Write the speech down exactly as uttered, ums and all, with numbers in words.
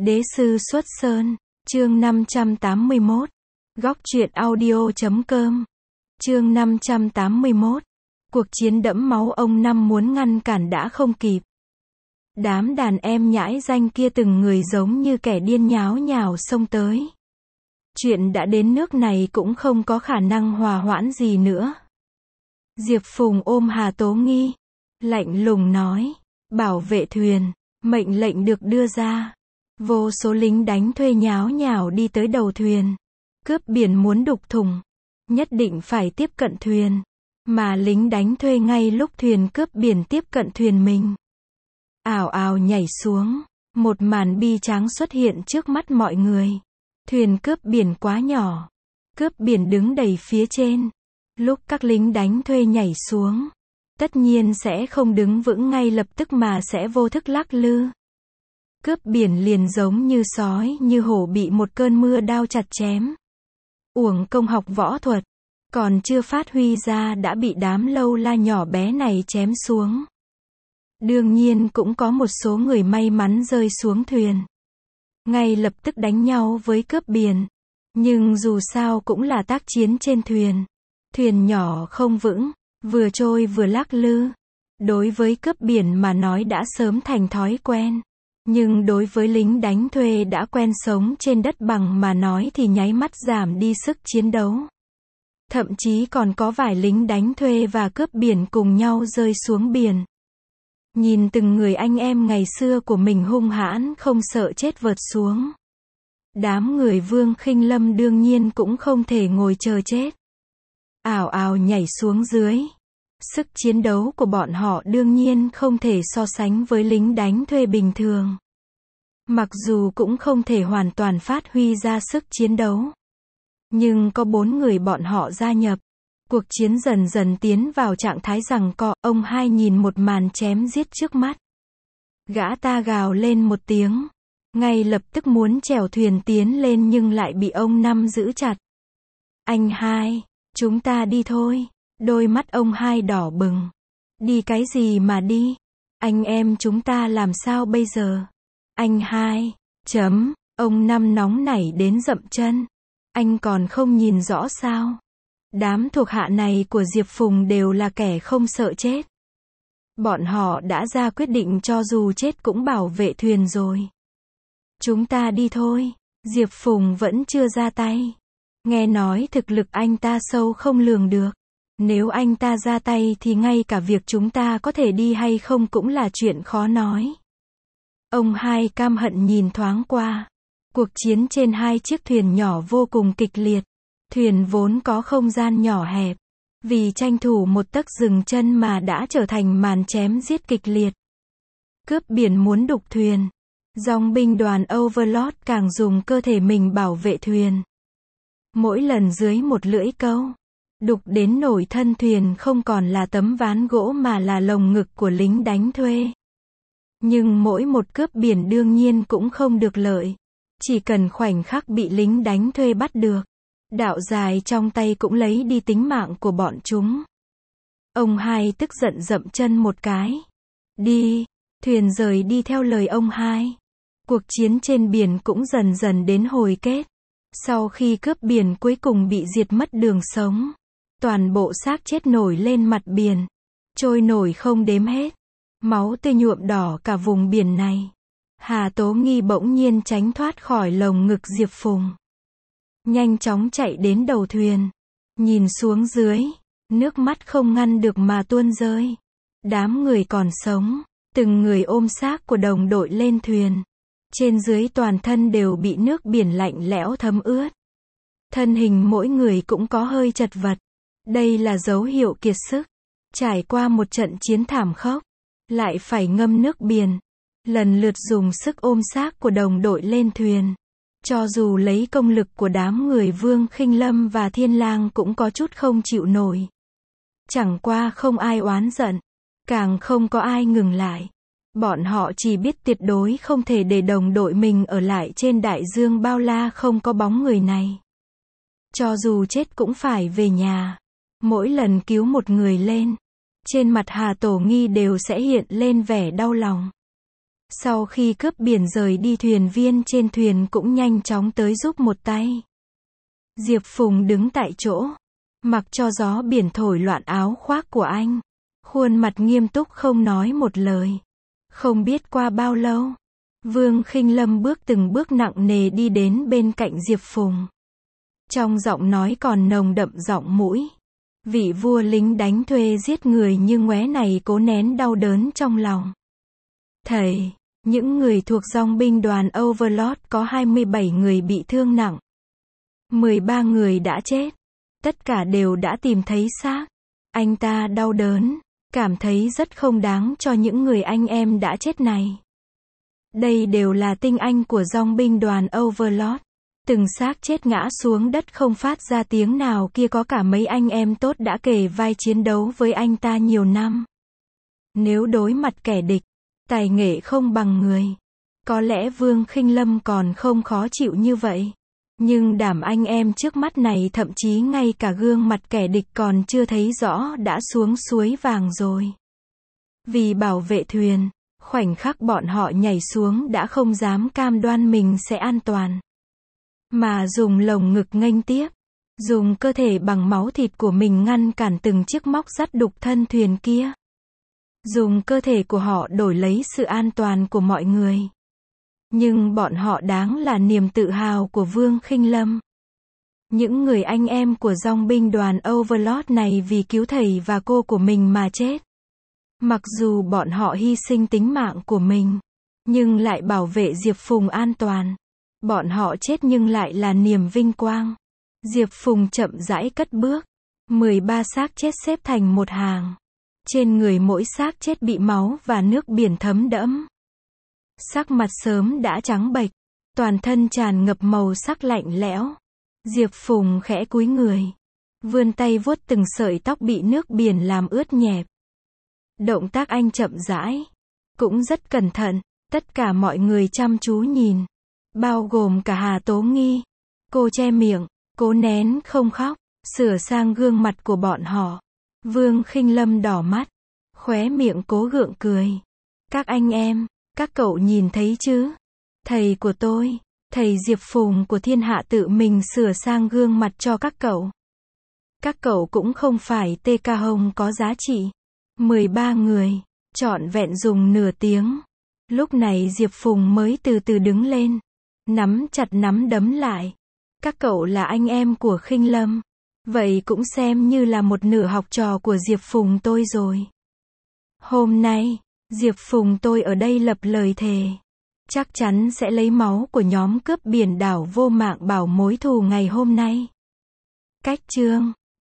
Đế sư xuất sơn, chương năm trăm tám mươi mốt. Góc truyện audio chấm com. Chương năm trăm tám mươi mốt. Cuộc chiến đẫm máu ông Năm muốn ngăn cản đã không kịp. Đám đàn em nhãi danh kia từng người giống như kẻ điên nháo nhào xông tới. Chuyện đã đến nước này cũng không có khả năng hòa hoãn gì nữa. Diệp Phùng ôm Hà Tố Nghi, lạnh lùng nói, bảo vệ thuyền, mệnh lệnh được đưa ra. Vô số lính đánh thuê nháo nhào đi tới đầu thuyền. Cướp biển muốn đục thùng, nhất định phải tiếp cận thuyền. Mà lính đánh thuê ngay lúc thuyền cướp biển tiếp cận thuyền mình, ào ào nhảy xuống. Một màn bi tráng xuất hiện trước mắt mọi người. Thuyền cướp biển quá nhỏ, cướp biển đứng đầy phía trên. Lúc các lính đánh thuê nhảy xuống, tất nhiên sẽ không đứng vững ngay lập tức mà sẽ vô thức lắc lư. Cướp biển liền giống như sói như hổ bị một cơn mưa đao chặt chém. Uổng công học võ thuật, còn chưa phát huy ra đã bị đám lâu la nhỏ bé này chém xuống. Đương nhiên cũng có một số người may mắn rơi xuống thuyền, ngay lập tức đánh nhau với cướp biển. Nhưng dù sao cũng là tác chiến trên thuyền. Thuyền nhỏ không vững, vừa trôi vừa lắc lư. Đối với cướp biển mà nói đã sớm thành thói quen. Nhưng đối với lính đánh thuê đã quen sống trên đất bằng mà nói thì nháy mắt giảm đi sức chiến đấu. Thậm chí còn có vài lính đánh thuê và cướp biển cùng nhau rơi xuống biển. Nhìn từng người anh em ngày xưa của mình hung hãn không sợ chết vượt xuống. Đám người Vương Khinh Lâm đương nhiên cũng không thể ngồi chờ chết. Ào ào nhảy xuống dưới. Sức chiến đấu của bọn họ đương nhiên không thể so sánh với lính đánh thuê bình thường. Mặc dù cũng không thể hoàn toàn phát huy ra sức chiến đấu. Nhưng có bốn người bọn họ gia nhập. Cuộc chiến dần dần tiến vào trạng thái giằng co. Ông hai nhìn một màn chém giết trước mắt. Gã ta gào lên một tiếng. Ngay lập tức muốn chèo thuyền tiến lên nhưng lại bị ông Năm giữ chặt. Anh hai, chúng ta đi thôi. Đôi mắt ông hai đỏ bừng. Đi cái gì mà đi? Anh em chúng ta làm sao bây giờ? Anh hai, chấm, ông Năm nóng nảy đến dậm chân. Anh còn không nhìn rõ sao? Đám thuộc hạ này của Diệp Phùng đều là kẻ không sợ chết. Bọn họ đã ra quyết định cho dù chết cũng bảo vệ thuyền rồi. Chúng ta đi thôi. Diệp Phùng vẫn chưa ra tay. Nghe nói thực lực anh ta sâu không lường được. Nếu anh ta ra tay thì ngay cả việc chúng ta có thể đi hay không cũng là chuyện khó nói. Ông hai cam hận nhìn thoáng qua. Cuộc chiến trên hai chiếc thuyền nhỏ vô cùng kịch liệt. Thuyền vốn có không gian nhỏ hẹp. Vì tranh thủ một tấc dừng chân mà đã trở thành màn chém giết kịch liệt. Cướp biển muốn đục thuyền. Dòng binh đoàn Overlord càng dùng cơ thể mình bảo vệ thuyền. Mỗi lần dưới một lưỡi câu. Đục đến nổi thân thuyền không còn là tấm ván gỗ mà là lồng ngực của lính đánh thuê. Nhưng mỗi một cướp biển đương nhiên cũng không được lợi. Chỉ cần khoảnh khắc bị lính đánh thuê bắt được. Đạo dài trong tay cũng lấy đi tính mạng của bọn chúng. Ông hai tức giận dậm chân một cái. Đi, thuyền rời đi theo lời ông hai. Cuộc chiến trên biển cũng dần dần đến hồi kết. Sau khi cướp biển cuối cùng bị diệt mất đường sống. Toàn bộ xác chết nổi lên mặt biển. Trôi nổi không đếm hết. Máu tươi nhuộm đỏ cả vùng biển này. Hà Tố Nghi bỗng nhiên tránh thoát khỏi lồng ngực Diệp Phùng. Nhanh chóng chạy đến đầu thuyền. Nhìn xuống dưới. Nước mắt không ngăn được mà tuôn rơi. Đám người còn sống. Từng người ôm xác của đồng đội lên thuyền. Trên dưới toàn thân đều bị nước biển lạnh lẽo thấm ướt. Thân hình mỗi người cũng có hơi chật vật. Đây là dấu hiệu kiệt sức. Trải qua một trận chiến thảm khốc. Lại phải ngâm nước biển. Lần lượt dùng sức ôm xác của đồng đội lên thuyền. Cho dù lấy công lực của đám người Vương Khinh Lâm và Thiên Lang cũng có chút không chịu nổi. Chẳng qua không ai oán giận. Càng không có ai ngừng lại. Bọn họ chỉ biết tuyệt đối không thể để đồng đội mình ở lại trên đại dương bao la không có bóng người này. Cho dù chết cũng phải về nhà. Mỗi lần cứu một người lên, trên mặt Hà Tổ Nghi đều sẽ hiện lên vẻ đau lòng. Sau khi cướp biển rời đi, thuyền viên trên thuyền cũng nhanh chóng tới giúp một tay. Diệp Phùng đứng tại chỗ, mặc cho gió biển thổi loạn áo khoác của anh. Khuôn mặt nghiêm túc không nói một lời. Không biết qua bao lâu, Vương Khinh Lâm bước từng bước nặng nề đi đến bên cạnh Diệp Phùng. Trong giọng nói còn nồng đậm giọng mũi. Vị vua lính đánh thuê giết người như ngoé này cố nén đau đớn trong lòng. Thầy, những người thuộc dòng binh đoàn Overlord có hai mươi bảy người bị thương nặng. mười ba người đã chết. Tất cả đều đã tìm thấy xác. Anh ta đau đớn, cảm thấy rất không đáng cho những người anh em đã chết này. Đây đều là tinh anh của dòng binh đoàn Overlord. Từng xác chết ngã xuống đất không phát ra tiếng nào, kia có cả mấy anh em tốt đã kề vai chiến đấu với anh ta nhiều năm. Nếu đối mặt kẻ địch, tài nghệ không bằng người, có lẽ Vương Khinh Lâm còn không khó chịu như vậy. Nhưng đảm anh em trước mắt này thậm chí ngay cả gương mặt kẻ địch còn chưa thấy rõ đã xuống suối vàng rồi. Vì bảo vệ thuyền, khoảnh khắc bọn họ nhảy xuống đã không dám cam đoan mình sẽ an toàn. Mà dùng lồng ngực nghênh tiếp, dùng cơ thể bằng máu thịt của mình ngăn cản từng chiếc móc sắt đục thân thuyền kia. Dùng cơ thể của họ đổi lấy sự an toàn của mọi người. Nhưng bọn họ đáng là niềm tự hào của Vương Khinh Lâm. Những người anh em của dòng binh đoàn Overlord này vì cứu thầy và cô của mình mà chết. Mặc dù bọn họ hy sinh tính mạng của mình, nhưng lại bảo vệ Diệp Phùng an toàn. Bọn họ chết nhưng lại là niềm vinh quang. Diệp Phùng chậm rãi cất bước. mười ba xác chết xếp thành một hàng. Trên người mỗi xác chết bị máu và nước biển thấm đẫm. Sắc mặt sớm đã trắng bệch, toàn thân tràn ngập màu sắc lạnh lẽo. Diệp Phùng khẽ cúi người, vươn tay vuốt từng sợi tóc bị nước biển làm ướt nhẹp. Động tác anh chậm rãi, cũng rất cẩn thận. Tất cả mọi người chăm chú nhìn, bao gồm cả Hà Tố Nghi. Cô che miệng, cố nén không khóc, sửa sang gương mặt của bọn họ. Vương Khinh Lâm đỏ mắt, khóe miệng cố gượng cười. Các anh em, các cậu nhìn thấy chứ? Thầy của tôi, thầy Diệp Phùng của thiên hạ tự mình sửa sang gương mặt cho các cậu. Các cậu cũng không phải tê ca hồng có giá trị. mười ba người, trọn vẹn dùng nửa tiếng. Lúc này Diệp Phùng mới từ từ đứng lên, nắm chặt nắm đấm lại. Các cậu là anh em của Khinh Lâm. Vậy cũng xem như là một nửa học trò của Diệp Phùng tôi rồi. Hôm nay, Diệp Phùng tôi ở đây lập lời thề. Chắc chắn sẽ lấy máu của nhóm cướp biển đảo vô mạng bảo mối thù ngày hôm nay. Cách chương